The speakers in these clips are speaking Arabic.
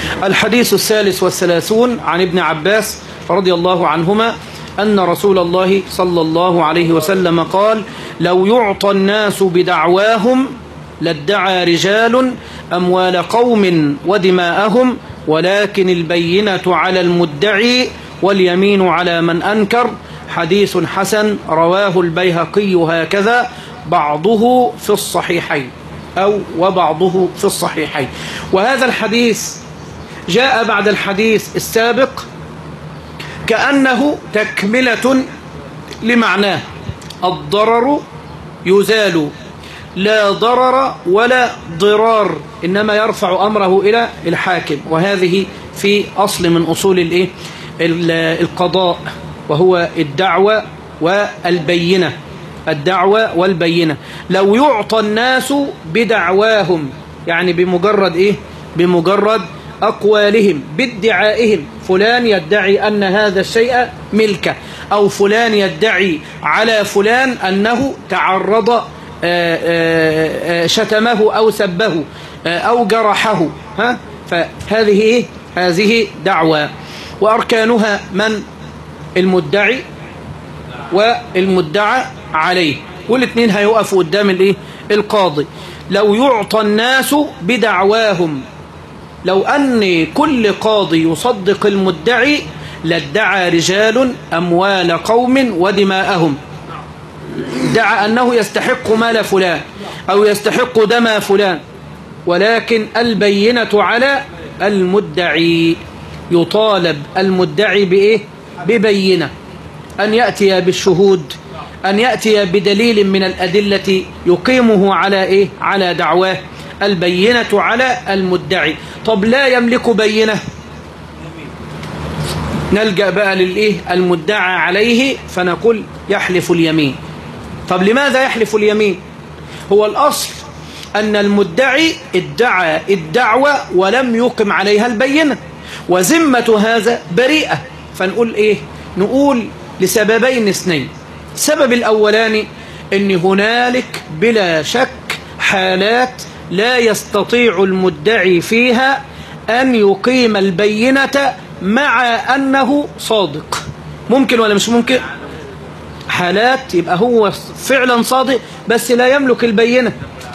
الحديث 33 عن ابن عباس رضي الله عنهما أن رسول الله صلى الله عليه وسلم قال: لو يعطى الناس بدعواهم لادعى رجال أموال قوم ودماءهم، ولكن البينة على المدعي واليمين على من أنكر. حديث حسن رواه البيهقي هكذا، بعضه في الصحيحين وبعضه في الصحيحين. وهذا الحديث جاء بعد الحديث السابق كأنه تكملة لمعناه: الضرر يزال، لا ضرر ولا ضرار، إنما يرفع أمره إلى الحاكم. وهذه في أصل من أصول القضاء، وهو الدعوة والبينة. الدعوة والبينة. لو يعطى الناس بدعواهم، يعني بمجرد أقوالهم، بادعائهم. فلان يدعي أن هذا الشيء ملكه، أو فلان يدعي على فلان أنه تعرض، شتمه أو سبه أو جرحه. فهذه هذه دعوة. وأركانها من؟ المدعي والمدعى عليه، والاثنين هيقفوا قدام القاضي. لو يعطى الناس بدعواهم، لو أن كل قاضي يصدق المدعي لادعى رجال أموال قوم ودماءهم، دعا أنه يستحق مال فلان أو يستحق دم فلان، ولكن البينة على المدعي. يطالب المدعي ببينة، أن يأتي بالشهود، أن يأتي بدليل من الأدلة يقيمه على دعواه. البينة على المدعي. طب لا يملك بينة، نلجأ بقى المدعى عليه، فنقول يحلف اليمين. طب لماذا يحلف اليمين؟ هو الأصل أن المدعي ادعى الدعوة ولم يقم عليها البينة، وذمة هذا بريئة. فنقول نقول لسببين اثنين. السبب الأولاني أن هنالك بلا شك حالات لا يستطيع المدعي فيها أن يقيم البينة مع أنه صادق. ممكن ولا مش ممكن؟ حالات يبقى هو فعلا صادق بس لا يملك البينة.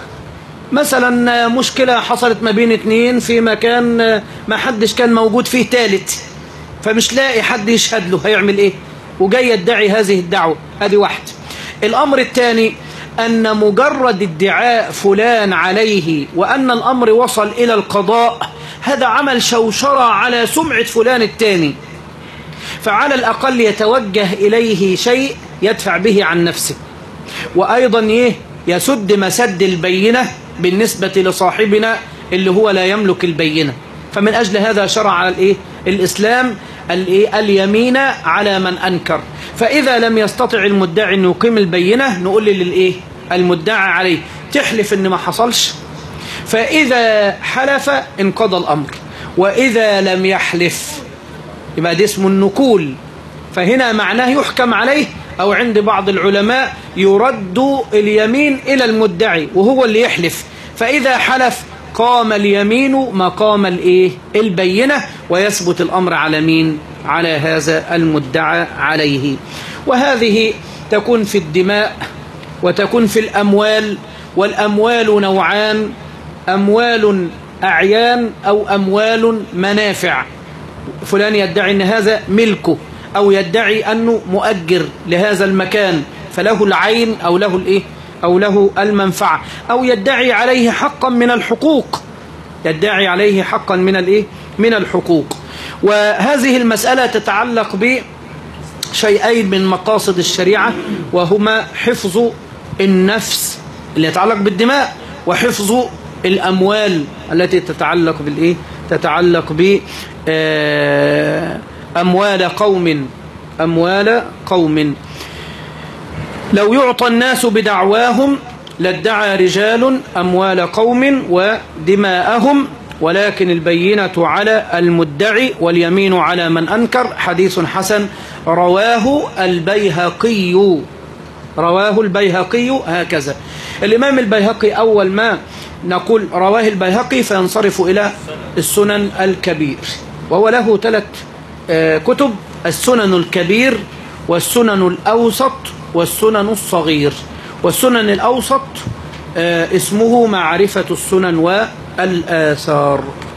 مثلا مشكلة حصلت ما بين اثنين في مكان ما حدش كان موجود فيه ثالث، فمش لاقي حد يشهد له، هيعمل وجاي يدعي هذه الدعوة. هذه واحد. الأمر الثاني أن مجرد ادعاء فلان عليه وأن الأمر وصل إلى القضاء، هذا عمل شوشرة على سمعة فلان الثاني، فعلى الأقل يتوجه إليه شيء يدفع به عن نفسه، وأيضا يسد مسد البينة بالنسبة لصاحبنا اللي هو لا يملك البينة. فمن أجل هذا شرع على الإسلام اليمين على من أنكر. فإذا لم يستطع المدعي أن يقيم البينة، نقول المدعى عليه تحلف أن ما حصلش، فإذا حلف انقضى الأمر، وإذا لم يحلف يبقى ده اسمه النكول. فهنا معناه يحكم عليه، أو عند بعض العلماء يرد اليمين إلى المدعي وهو اللي يحلف. فإذا حلف قام اليمين مقام البينة، ويثبت الأمر على مين؟ على هذا المدعى عليه. وهذه تكون في الدماء وتكون في الأموال. والأموال نوعان: أموال أعيان أو أموال منافع. فلان يدعي أن هذا ملكه، أو يدعي أنه مؤجر لهذا المكان فله العين أو له المنفعة، أو يدعي عليه حقا من الحقوق، يدعي عليه حقا من الحقوق. وهذه المسألة تتعلق بشيئين من مقاصد الشريعة، وهما حفظ النفس اللي يتعلق بالدماء، وحفظ الأموال التي تتعلق أموال قوم. لو يعطى الناس بدعواهم لادعى رجال أموال قوم ودماءهم، ولكن البينة على المدعي واليمين على من أنكر. حديث حسن رواه البيهقي هكذا. الإمام البيهقي أول ما نقول رواه البيهقي فينصرف إلى السنن الكبير، وهو له 3 كتب: السنن الكبير والسنن الأوسط والسنن الصغير. والسنن الأوسط اسمه معرفة السنن والآثار.